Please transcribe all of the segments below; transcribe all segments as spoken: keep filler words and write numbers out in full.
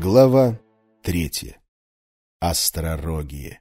Глава третья. Остророгие.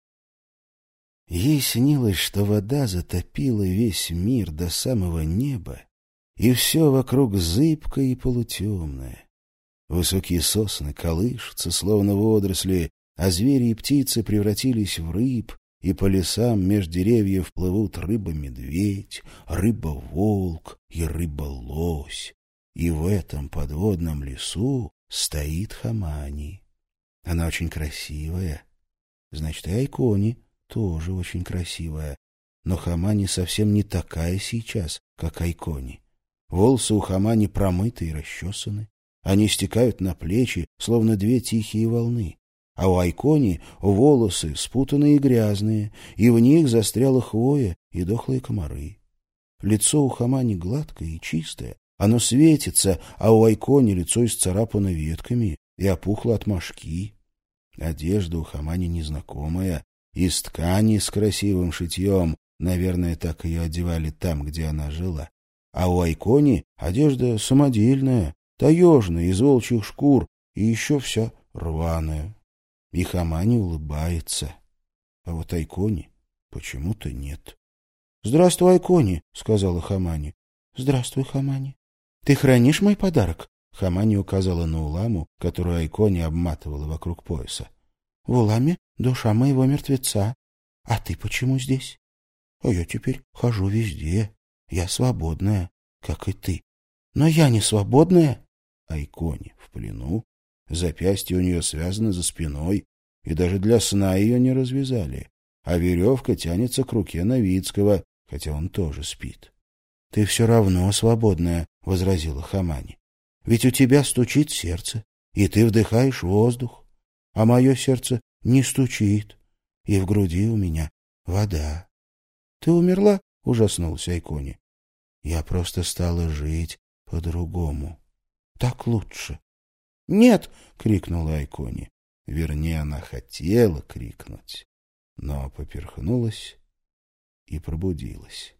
Ей снилось, что вода затопила весь мир до самого неба, и все вокруг зыбкое и полутемное. Высокие сосны колышутся, словно водоросли, а звери и птицы превратились в рыб, и по лесам меж деревьев плывут рыба-медведь, рыба-волк и рыба-лось. И в этом подводном лесу стоит Хамани. Она очень красивая. Значит, и Айкони тоже очень красивая. Но Хамани совсем не такая сейчас, как Айкони. Волосы у Хамани промыты и расчесаны. Они стекают на плечи, словно две тихие волны. А у Айкони волосы спутанные и грязные, и в них застряла хвоя и дохлые комары. Лицо у Хамани гладкое и чистое. Оно светится, а у Айкони лицо исцарапано ветками и опухло от мошки. Одежда у Хамани незнакомая, из ткани с красивым шитьем, наверное, так ее одевали там, где она жила. А у Айкони одежда самодельная, таежная, из волчьих шкур, и еще вся рваная. И Хамани улыбается. А вот Айкони почему-то нет. — Здравствуй, Айкони, — сказала Хамани. — Здравствуй, Хамани. — Ты хранишь мой подарок? Хамани указала на уламу, которую Айкони обматывала вокруг пояса. — В уламе душа моего мертвеца. А ты почему здесь? — А я теперь хожу везде. Я свободная, как и ты. Но я не свободная. Айкони в плену. Запястья у нее связаны за спиной, и даже для сна ее не развязали. А веревка тянется к руке Новицкого, хотя он тоже спит. — Ты все равно свободная, — возразила Хамани. — Ведь у тебя стучит сердце, и ты вдыхаешь воздух, а мое сердце не стучит, и в груди у меня вода. — Ты умерла? — ужаснулся Айкони. — Я просто стала жить по-другому. Так лучше. — Нет! — крикнула Айкони. Вернее, она хотела крикнуть, но поперхнулась и пробудилась.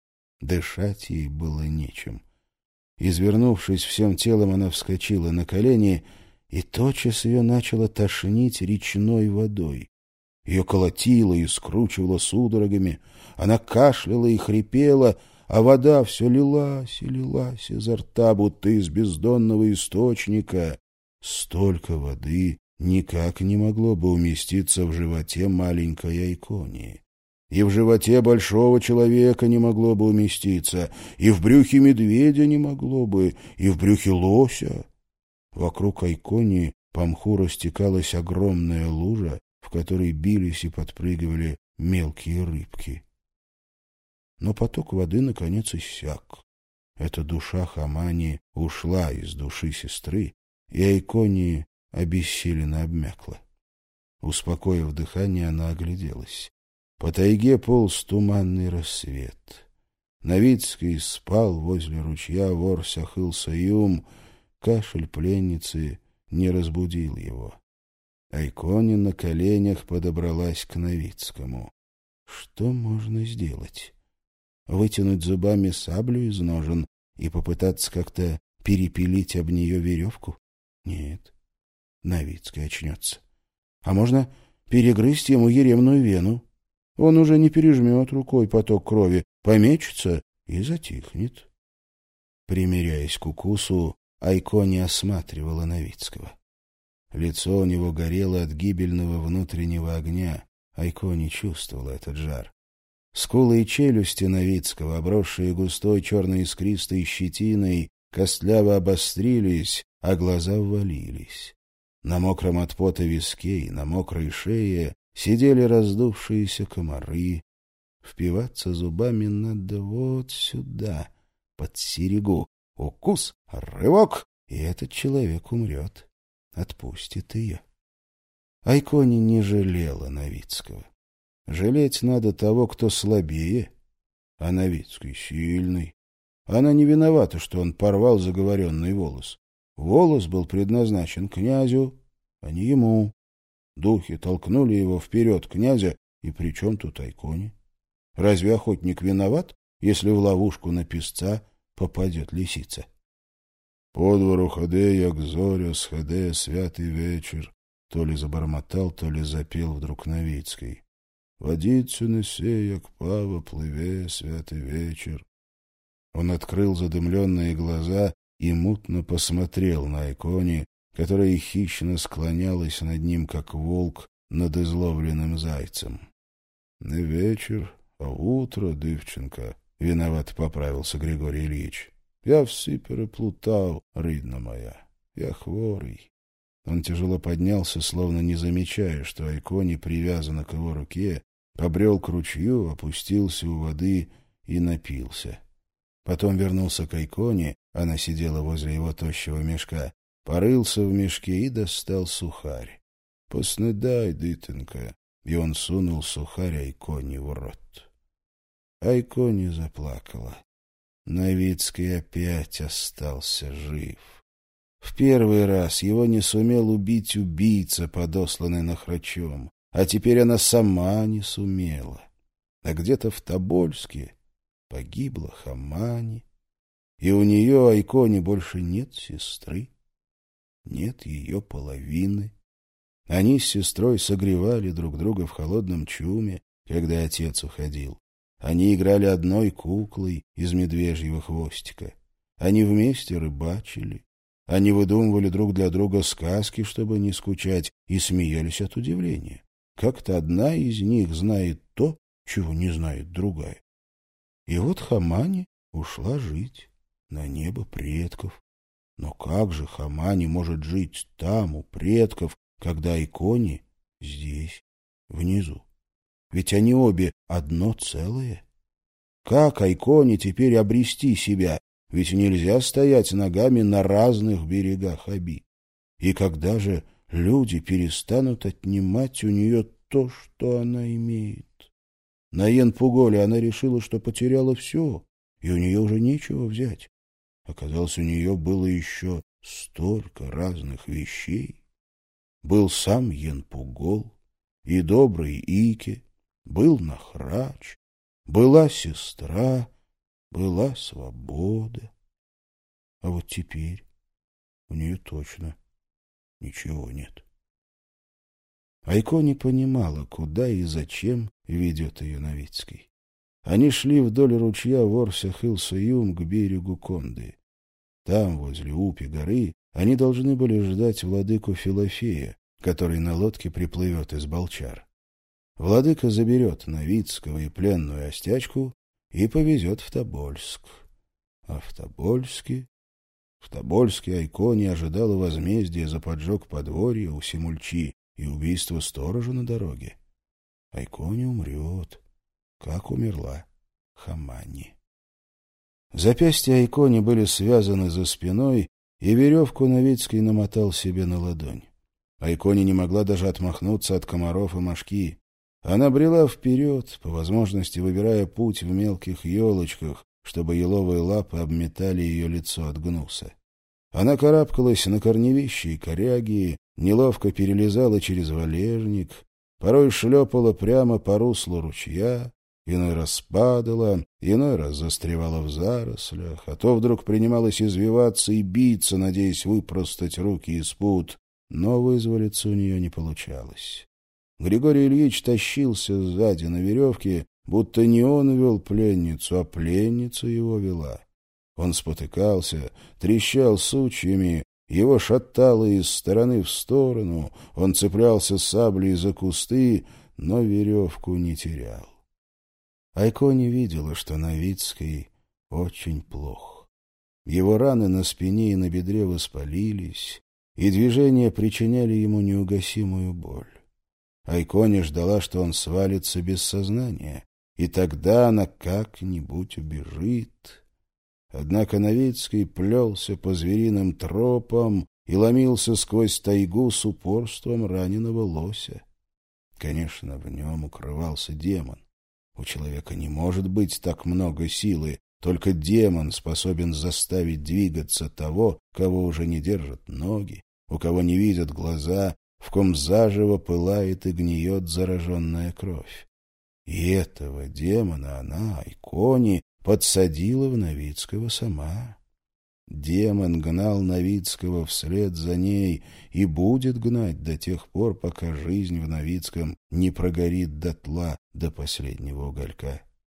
Дышать ей было нечем. Извернувшись всем телом, она вскочила на колени, и тотчас ее начало тошнить речной водой. Ее колотило и скручивало судорогами, она кашляла и хрипела, а вода все лилась и лилась изо рта, будто из бездонного источника. Столько воды никак не могло бы уместиться в животе маленькой Айкони. И в животе большого человека не могло бы уместиться, и в брюхе медведя не могло бы, и в брюхе лося. Вокруг Айкони по мху растекалась огромная лужа, в которой бились и подпрыгивали мелкие рыбки. Но поток воды наконец иссяк. Эта душа Хамани ушла из души сестры, и Айкони обессиленно обмякла. Успокоив дыхание, она огляделась. По тайге полз туманный рассвет. Новицкий спал возле ручья Вор-Сяхыл-Саюм. Кашель пленницы не разбудил его. Айкони на коленях подобралась к Новицкому. Что можно сделать? Вытянуть зубами саблю из ножен и попытаться как-то перепилить об нее веревку? Нет. Новицкий очнется. А можно перегрызть ему еремную вену. Он уже не пережмет рукой поток крови, помечется и затихнет. Примиряясь к укусу, Айкони осматривала Новицкого. Лицо у него горело от гибельного внутреннего огня. Айкони чувствовала этот жар. Скулы и челюсти Новицкого, обросшие густой черной искристой щетиной, костляво обострились, а глаза ввалились. На мокром от пота виске и на мокрой шее сидели раздувшиеся комары. Впиваться зубами надо вот сюда, под серегу. Укус, рывок, и этот человек умрет. Отпустит ее. Айкони не жалела Новицкого. Жалеть надо того, кто слабее, а Новицкий сильный. Она не виновата, что он порвал заговоренный волос. Волос был предназначен князю, а не ему. Духи толкнули его вперед князя, и при чем тут Айкони? Разве охотник виноват, если в ловушку на песца попадет лисица? По двору ходе, як зоря, сходе, святый вечер. То ли забормотал, то ли запел вдруг Новицкий. Водицу несе, як пава, плыве, святый вечер. Он открыл задымленные глаза и мутно посмотрел на Айкони, которая хищно склонялась над ним, как волк над изловленным зайцем. — Не вечер, а утро, дівчинка, — виноват поправился Григорий Ильич. — Я все переплутал, рідна моя. Я хворый. Он тяжело поднялся, словно не замечая, что Айкони привязана к его руке, побрел к ручью, опустился у воды и напился. Потом вернулся к Айкони, она сидела возле его тощего мешка, порылся в мешке и достал сухарь. — Поснедай, дитинка. И он сунул сухарь Айкони в рот. Айкони заплакала. Новицкий опять остался жив. В первый раз его не сумел убить убийца, подосланный Нахрачом, а теперь она сама не сумела. А где-то в Тобольске погибла Хамани, и у нее, Айкони, больше нет сестры, нет ее половины. Они с сестрой согревали друг друга в холодном чуме, когда отец уходил. Они играли одной куклой из медвежьего хвостика. Они вместе рыбачили. Они выдумывали друг для друга сказки, чтобы не скучать, и смеялись от удивления. Как-то одна из них знает то, чего не знает другая. И вот Хамани ушла жить на небо предков. Но как же Хамани может жить там, у предков, когда Айкони здесь, внизу? Ведь они обе одно целое. Как Айкони теперь обрести себя? Ведь нельзя стоять ногами на разных берегах Оби. И когда же люди перестанут отнимать у нее то, что она имеет? На Янпуголе она решила, что потеряла все, и у нее уже нечего взять. Оказалось, у нее было еще столько разных вещей. Был сам Янпугол, и добрый Ике, был Нахрач, была сестра, была свобода. А вот теперь у нее точно ничего нет. Айко не понимала, куда и зачем ведет ее Новицкий. Они шли вдоль ручья Ворся-Хыл-Суюм к берегу Конды. Там, возле Упи горы, они должны были ждать владыку Филофея, который на лодке приплывет из Балчар. Владыка заберет Новицкого и пленную Остячку и повезет в Тобольск. А в Тобольске... В Тобольске Айкони ожидала возмездия за поджог подворья у Симульчи и убийство сторожа на дороге. Айкони умрет, как умерла Хамани. Запястья Айкони были связаны за спиной, и веревку Новицкий намотал себе на ладонь. Айкони не могла даже отмахнуться от комаров и мошки. Она брела вперед, по возможности выбирая путь в мелких елочках, чтобы еловые лапы обметали ее лицо от гнуса. Она карабкалась на корневища и коряги, неловко перелезала через валежник, порой шлепала прямо по руслу ручья, иной раз падала, иной раз застревала в зарослях, а то вдруг принималась извиваться и биться, надеясь выпростать руки из пут, но вызволиться у нее не получалось. Григорий Ильич тащился сзади на веревке, будто не он вел пленницу, а пленница его вела. Он спотыкался, трещал сучьями, его шатало из стороны в сторону, он цеплялся саблей за кусты, но веревку не терял. Айко не видела, что Новицкий очень плох. Его раны на спине и на бедре воспалились, и движения причиняли ему неугасимую боль. Айкони ждала, что он свалится без сознания, и тогда она как-нибудь убежит. Однако Новицкий плелся по звериным тропам и ломился сквозь тайгу с упорством раненого лося. Конечно, в нем укрывался демон. У человека не может быть так много силы, только демон способен заставить двигаться того, кого уже не держат ноги, у кого не видят глаза, в ком заживо пылает и гниет зараженная кровь. И этого демона она, Айкони, подсадила в Новицкого сама. Демон гнал Новицкого вслед за ней и будет гнать до тех пор, пока жизнь в Новицком не прогорит дотла до последнего уголька.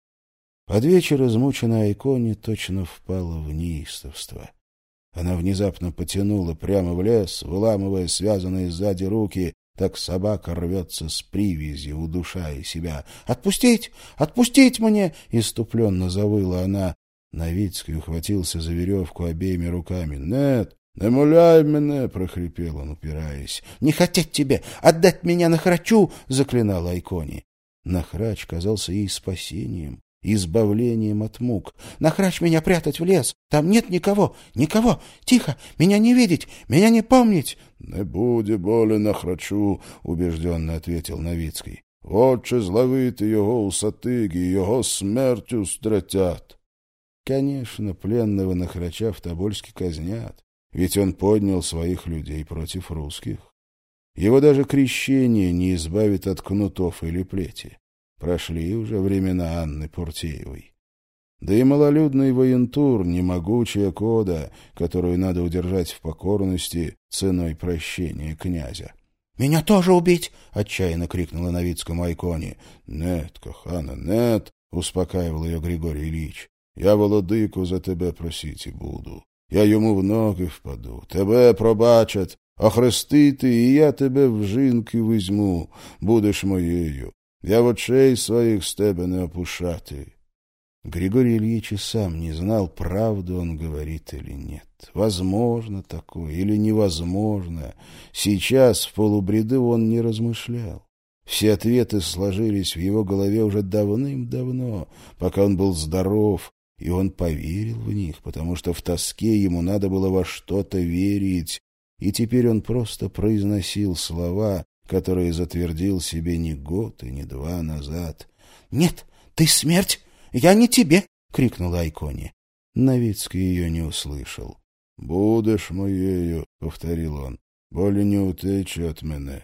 Под вечер измученная Айкони точно впала в неистовство. Она внезапно потянула прямо в лес, выламывая связанные сзади руки, так собака рвется с привязью, удушая себя. «Отпустить! Отпустить мне!» — иступленно завыла она. Новицкий ухватился за веревку обеими руками. «Нет, не муляй меня!» — прохрипел он, упираясь. «Не хотеть тебе! Отдать меня Нахрачу!» — заклинала Айкони. Нахрач казался ей спасением, избавлением от мук. «Нахрач меня прятать в лес! Там нет никого! Никого! Тихо! Меня не видеть! Меня не помнить!» «Не буде болі Нахрачу!» — убежденно ответил Новицкий. «Отче зловити його у Сатигі, його смертю стратят!» Конечно, пленного Нахрача в Тобольске казнят, ведь он поднял своих людей против русских. Его даже крещение не избавит от кнутов или плети. Прошли уже времена Анны Пуртеевой. Да и малолюдный воентур, не могучая кода, которую надо удержать в покорности ценой прощения князя. «Меня тоже убить!» — отчаянно крикнула Новицкому Айкони. «Нет, кохана, нет!» — успокаивал ее Григорий Ильич. «Я володику за тебе просити буду. Я йому в ноги впаду. Тебе пробачать, охрестити, і я тебе в жінки візьму. Будеш моєю. Я в очей своих с тебе не опушати». Григорий Ильич и сам не знал, правду он говорит или нет. Возможно такое или невозможно. Сейчас в полубреду он не размышлял. Все ответы сложились в его голове уже давным-давно, пока он был здоров, и он поверил в них, потому что в тоске ему надо было во что-то верить, и теперь он просто произносил слова, которые затвердил себе не год и не два назад. «Нет, ты смерть! Я не тебе!» — крикнула Айкони. Новицкий ее не услышал. «Будешь моею!» — повторил он. «Более не утечь от меня!»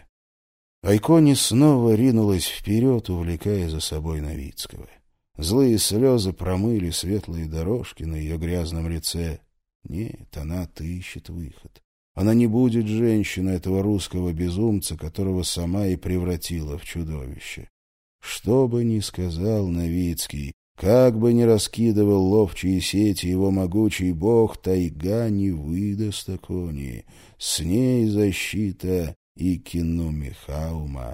Айкони снова ринулась вперед, увлекая за собой Новицкого. Злые слезы промыли светлые дорожки на ее грязном лице. Нет, она отыщет выход. Она не будет женщиной этого русского безумца, которого сама и превратила в чудовище. Что бы ни сказал Новицкий, как бы ни раскидывал ловчие сети его могучий бог, тайга не выдаст Айкони. С ней защита и Кинуми Хаума.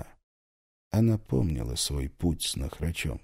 Она помнила свой путь с Нахрачом.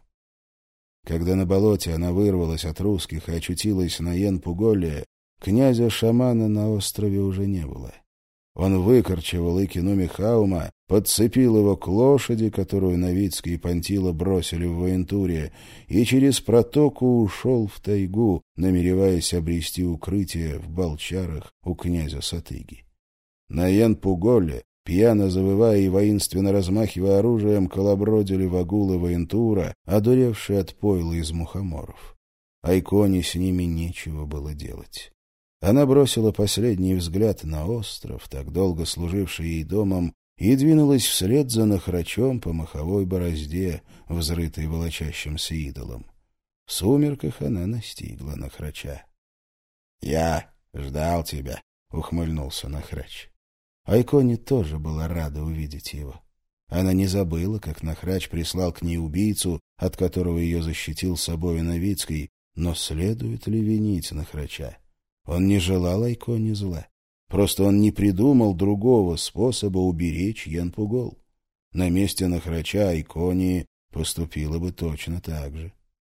Когда на болоте она вырвалась от русских и очутилась на Янпуголе, князя-шамана на острове уже не было. Он выкорчевал Икинуми Хаума, подцепил его к лошади, которую Новицкий и Пантила бросили в воентуре, и через протоку ушел в тайгу, намереваясь обрести укрытие в Балчарах у князя Сатыги. На Янпуголе, пьяно завывая и воинственно размахивая оружием, колобродили вагулы воентура, одуревшие от пойла из мухоморов. Айкони с ними нечего было делать. Она бросила последний взгляд на остров, так долго служивший ей домом, и двинулась вслед за Нахрачом по маховой борозде, взрытой волочащимся идолом. В сумерках она настигла Нахрача. — Я ждал тебя, — ухмыльнулся Нахрач. Айкони тоже была рада увидеть его. Она не забыла, как Нахрач прислал к ней убийцу, от которого ее защитил собой Новицкий, но следует ли винить Нахрача? Он не желал Айкони зла. Просто он не придумал другого способа уберечь Янпугол. На месте Нахрача Айкони поступила бы точно так же.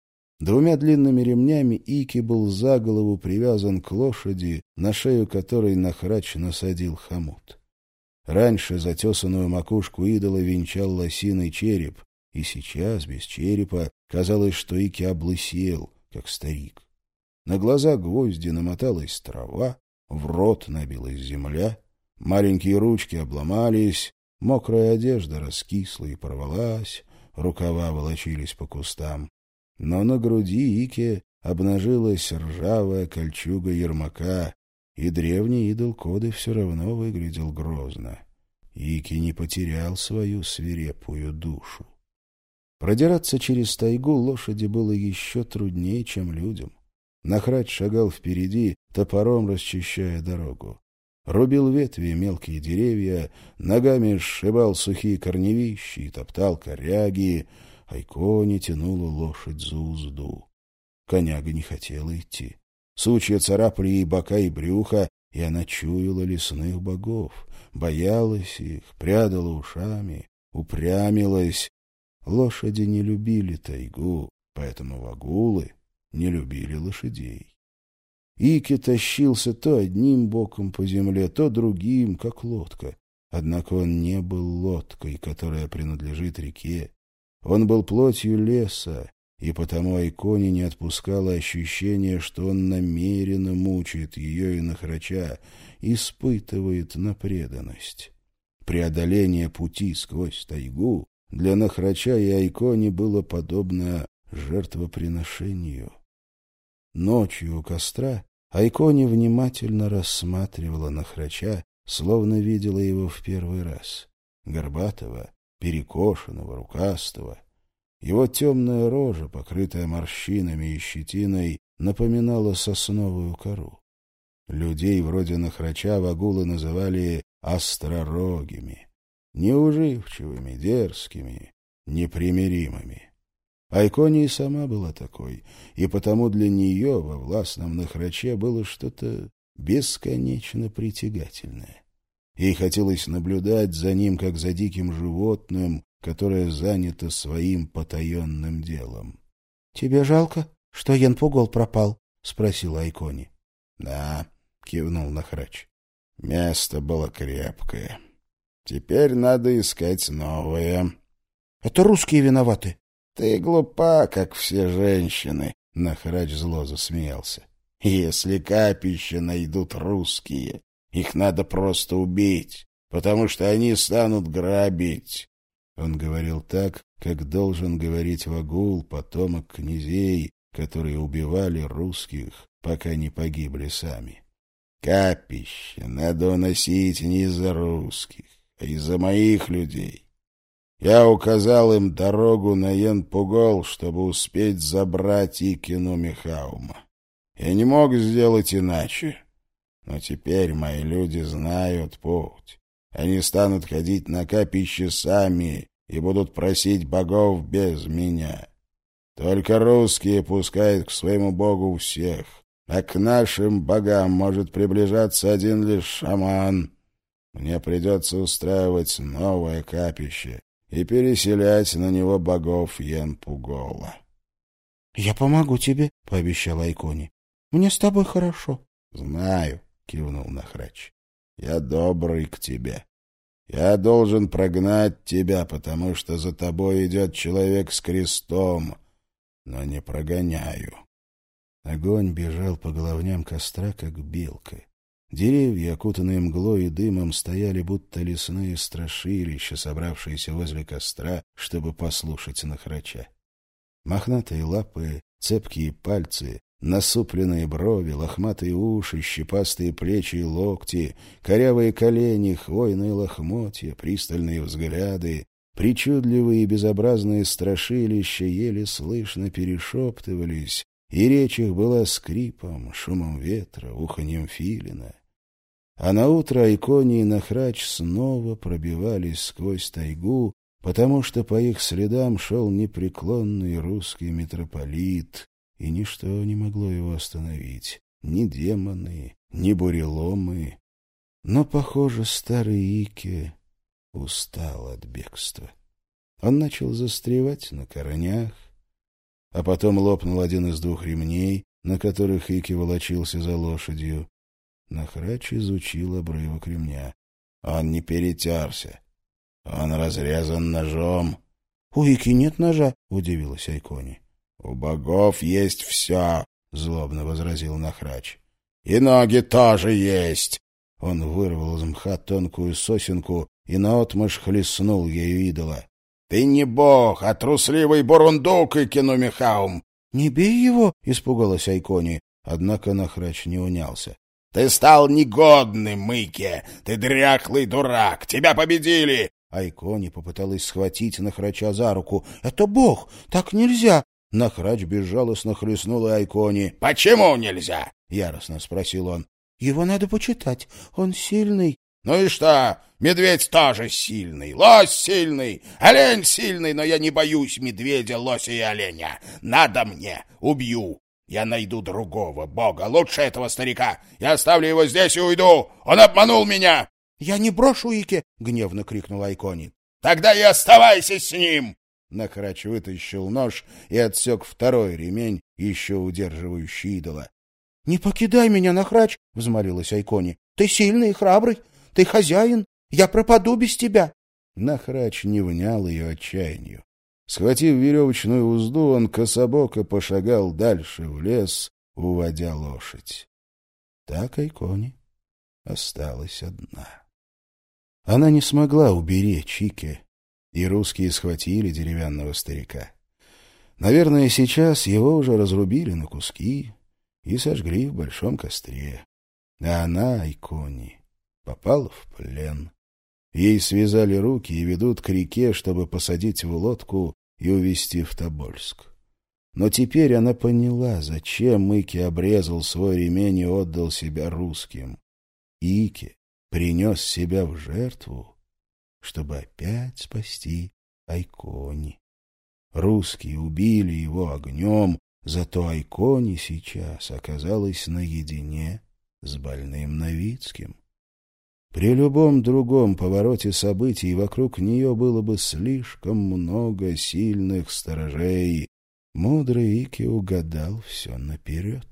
Двумя длинными ремнями Ики был за голову привязан к лошади, на шею которой Нахрач насадил хомут. Раньше затесанную макушку идола венчал лосиный череп, и сейчас, без черепа, казалось, что Ики облысел, как старик. На глаза гвозди намоталась трава, в рот набилась земля, маленькие ручки обломались, мокрая одежда раскисла и порвалась, рукава волочились по кустам. Но на груди Ике обнажилась ржавая кольчуга ермака, и древний идол Коды все равно выглядел грозно. Ики не потерял свою свирепую душу. Продираться через тайгу лошади было еще труднее, чем людям. Нахрач шагал впереди, топором расчищая дорогу. Рубил ветви и мелкие деревья, ногами сшибал сухие корневища и топтал коряги, Айкони тянула лошадь за узду. Коняга не хотела идти. Сучья царапали ей бока и брюхо, и она чуяла лесных богов, боялась их, прядала ушами, упрямилась. Лошади не любили тайгу, поэтому вагулы не любили лошадей. Ики тащился то одним боком по земле, то другим, как лодка. Однако он не был лодкой, которая принадлежит реке. Он был плотью леса, и потому Айкони не отпускало ощущение, что он намеренно мучает ее и Нахрача, испытывает на преданность. Преодоление пути сквозь тайгу для Нахрача и Айкони было подобно жертвоприношению. Ночью у костра Айкони внимательно рассматривала Нахрача, словно видела его в первый раз. Горбатого, перекошенного, рукастого. Его темная рожа, покрытая морщинами и щетиной, напоминала сосновую кору. Людей вроде Нахрача вагулы называли остророгими, неуживчивыми, дерзкими, непримиримыми. Айкони и сама была такой, и потому для нее во властном Нахраче было что-то бесконечно притягательное. Ей хотелось наблюдать за ним, как за диким животным, которое занято своим потаенным делом. — Тебе жалко, что Янпугол пропал? — спросила Айкони. — Да, — кивнул Нахрач. — Место было крепкое. Теперь надо искать новое. — Это русские виноваты. — Ты глупа, как все женщины, — Нахрач зло засмеялся. — Если капища найдут русские, их надо просто убить, потому что они станут грабить. Он говорил так, как должен говорить вагул, потомок князей, которые убивали русских, пока не погибли сами. Капище надо уносить не из-за русских, а из-за моих людей. Я указал им дорогу на Янпугол, чтобы успеть забрать Икину Михаума. Я не мог сделать иначе, но теперь мои люди знают путь. Они станут ходить на капище сами и будут просить богов без меня. Только русские пускают к своему богу всех, а к нашим богам может приближаться один лишь шаман. Мне придется устраивать новое капище и переселять на него богов Янпугола. — Я помогу тебе, — пообещал Айкони. — Мне с тобой хорошо. — Знаю, — кивнул Нахрач. — Я добрый к тебе. Я должен прогнать тебя, потому что за тобой идет человек с крестом, но не прогоняю. Огонь бежал по головням костра, как белка. Деревья, окутанные мглой и дымом, стояли, будто лесные страшилища, собравшиеся возле костра, чтобы послушать Нахрача. Мохнатые лапы, цепкие пальцы, насупленные брови, лохматые уши, щипастые плечи и локти, корявые колени, хвойные лохмотья, пристальные взгляды, причудливые и безобразные страшилища еле слышно перешептывались, и речь их была скрипом, шумом ветра, уханьем филина. А наутро Айкони и Нахрач снова пробивались сквозь тайгу, потому что по их следам шел непреклонный русский митрополит, и ничто не могло его остановить, ни демоны, ни буреломы. Но, похоже, старый Ики устал от бегства. Он начал застревать на корнях, а потом лопнул один из двух ремней, на которых Ики волочился за лошадью. Нахрач изучил обрывок ремня. Он не перетерся. Он разрезан ножом. — У Ики нет ножа, — удивилась Айкони. — У богов есть все, — злобно возразил Нахрач. — И ноги тоже есть. Он вырвал из мха тонкую сосенку и наотмашь хлестнул ею идола. — Ты не бог, а трусливый бурундук, Икину Михаум! — Не бей его! — испугалась Айкони. Однако Нахрач не унялся. — Ты стал негодным, Ике! Ты дряхлый дурак! Тебя победили! Айкони попыталась схватить Нахрача за руку. — Это бог! Так нельзя! Нахрач безжалостно хлестнул Айкони. — Почему нельзя? — яростно спросил он. — Его надо почитать. Он сильный. — Ну и что? Медведь тоже сильный, лось сильный, олень сильный, но я не боюсь медведя, лося и оленя. Надо мне, убью. Я найду другого бога, лучше этого старика. Я оставлю его здесь и уйду. Он обманул меня. — Я не брошу Ике! — гневно крикнул Айкони. — Тогда и оставайся с ним! Нахрач вытащил нож и отсек второй ремень, еще удерживающий идола. — Не покидай меня, Нахрач! — взмолилась Айкони. — Ты сильный и храбрый, ты хозяин, я пропаду без тебя. Нахрач не внял ее отчаянию. Схватив веревочную узду, он кособоко пошагал дальше в лес, уводя лошадь. Так Айкони осталась одна. Она не смогла уберечь Ике, и русские схватили деревянного старика. Наверное, сейчас его уже разрубили на куски и сожгли в большом костре. А она, Айкони, попала в плен. Ей связали руки и ведут к реке, чтобы посадить в лодку и увезти в Тобольск. Но теперь она поняла, зачем Ике обрезал свой ремень и отдал себя русским. Ике принес себя в жертву, чтобы опять спасти Айкони. Русские убили его огнем, зато Айкони сейчас оказалась наедине с больным Новицким. При любом другом повороте событий вокруг нее было бы слишком много сильных сторожей. Мудрый Ике угадал все наперед.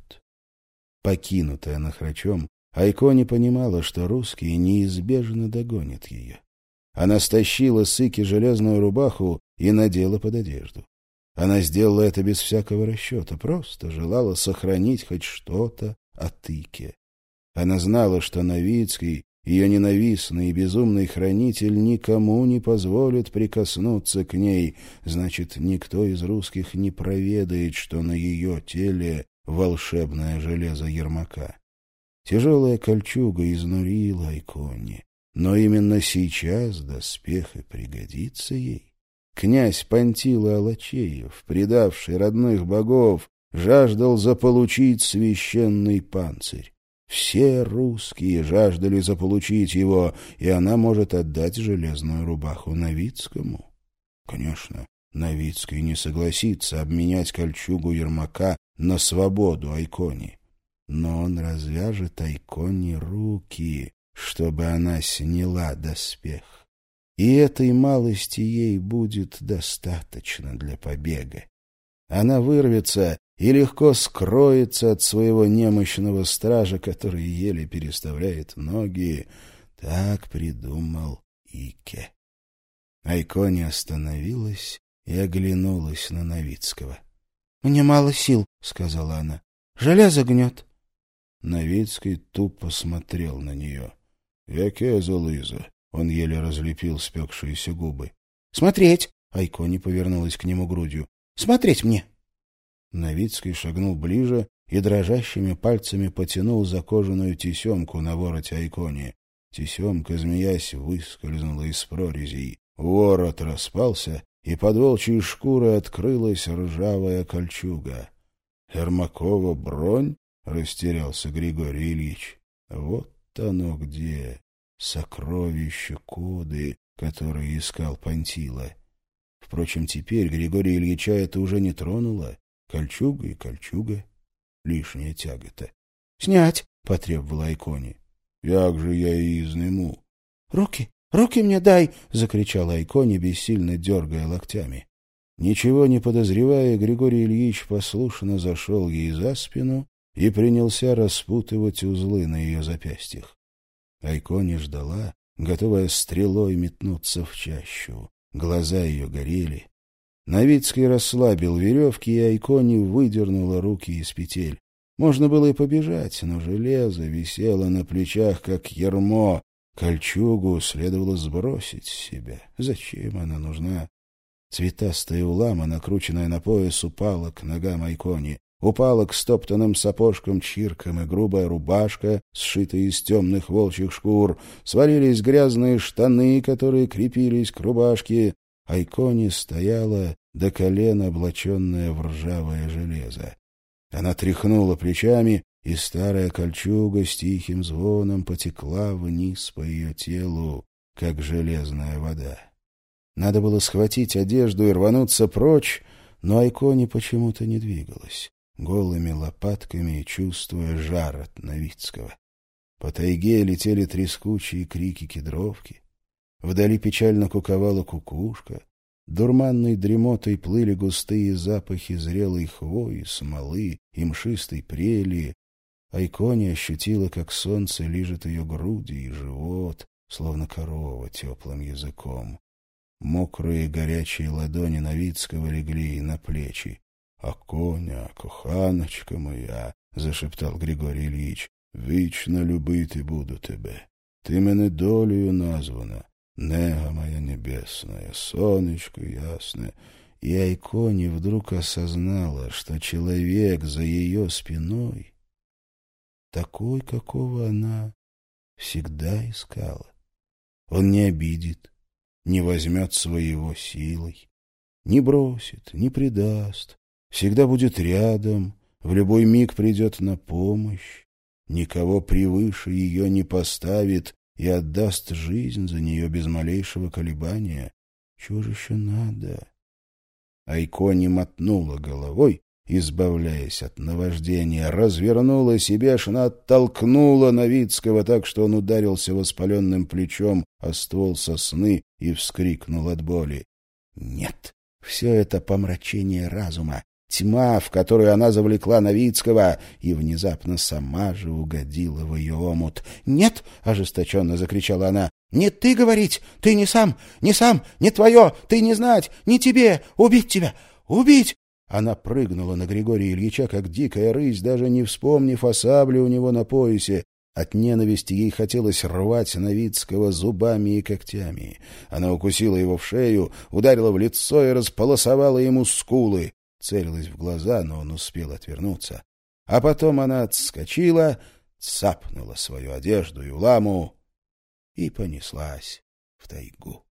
Покинутая Нахрачом, Айкони понимала, что русские неизбежно догонят ее. Она стащила с Ики железную рубаху и надела под одежду. Она сделала это без всякого расчета, просто желала сохранить хоть что-то от Ики. Она знала, что Новицкий, ее ненавистный и безумный хранитель, никому не позволит прикоснуться к ней, значит, никто из русских не проведает, что на ее теле волшебное железо Ермака. Тяжелая кольчуга изнурила Айкони, но именно сейчас доспех и пригодится ей. Князь Пантила Алачеев, предавший родных богов, жаждал заполучить священный панцирь. Все русские жаждали заполучить его, и она может отдать железную рубаху Новицкому. Конечно, Новицкий не согласится обменять кольчугу Ермака на свободу Айкони. Но он развяжет Айкони руки, чтобы она сняла доспех. И этой малости ей будет достаточно для побега. Она вырвется и легко скроется от своего немощного стража, который еле переставляет ноги. Так придумал Ике. Айкони остановилась и оглянулась на Новицкого. — Мне мало сил, — сказала она. — Железо гнет. Новицкий тупо смотрел на нее. — Яке залыза? Он еле разлепил спекшиеся губы. — Смотреть! — Айкони повернулась к нему грудью. — Смотреть мне! Новицкий шагнул ближе и дрожащими пальцами потянул за кожаную тесемку на вороте Айкони. Тесемка, змеясь, выскользнула из прорезей. Ворот распался, и под волчьей шкурой открылась ржавая кольчуга. — Ермакова бронь? — растерялся Григорий Ильич. — Вот оно где! Сокровище коды, которые искал Пантила. Впрочем, теперь Григория Ильича это уже не тронуло. Кольчуга и кольчуга. Лишняя тяга-то. — Снять! — потребовала Айкони. — Як же я и изниму. — Руки! Руки мне дай! — закричала Айкони, бессильно дергая локтями. Ничего не подозревая, Григорий Ильич послушно зашел ей за спину и принялся распутывать узлы на ее запястьях. Айкони ждала, готовая стрелой метнуться в чащу. Глаза ее горели. Новицкий расслабил веревки, и Айкони выдернула руки из петель. Можно было и побежать, но железо висело на плечах, как ярмо. Кольчугу следовало сбросить с себя. Зачем она нужна? Цветастая улама, накрученная на пояс, упала к ногам Айкони. Упала к стоптанным сапожкам чиркам и грубая рубашка, сшитая из темных волчьих шкур. Свалились грязные штаны, которые крепились к рубашке. Айкони стояла до колена, облаченная в ржавое железо. Она тряхнула плечами, и старая кольчуга с тихим звоном потекла вниз по ее телу, как железная вода. Надо было схватить одежду и рвануться прочь, но Айкони почему-то не двигалась, голыми лопатками чувствуя жар от Новицкого. По тайге летели трескучие крики кедровки. Вдали печально куковала кукушка. Дурманной дремотой плыли густые запахи зрелой хвои, смолы и мшистой прелии. Айкони ощутила, как солнце лижет ее груди и живот, словно корова теплым языком. Мокрые горячие ладони Новицкого легли ей на плечи. — А коня, коханочка моя, — зашептал Григорий Ильич, — вічно любити буду тебе. Ти мене долею названа, нега моя небесная, сонечко ясное. И Айкони вдруг осознала, что человек за ее спиной такой, какого она всегда искала. Он не обидит, не возьмет своего силой, не бросит, не предаст, всегда будет рядом, в любой миг придет на помощь, никого превыше ее не поставит и отдаст жизнь за нее без малейшего колебания. Чего же еще надо? Айкони мотнула головой, избавляясь от наваждения, развернулась и бешено оттолкнула Новицкого так, что он ударился воспаленным плечом о ствол сосны и вскрикнул от боли. Нет, все это помрачение разума, тьма, в которую она завлекла Новицкого, и внезапно сама же угодила в ее омут. «Нет!» — ожесточенно закричала она. «Не ты говорить! Ты не сам! Не сам! Не твое! Ты не знать! Не тебе! Убить тебя! Убить!» Она прыгнула на Григория Ильича, как дикая рысь, даже не вспомнив о сабле у него на поясе. От ненависти ей хотелось рвать Новицкого зубами и когтями. Она укусила его в шею, ударила в лицо и располосовала ему скулы. Целилась в глаза, но он успел отвернуться. А потом она отскочила, цапнула свою одежду и уламу и понеслась в тайгу.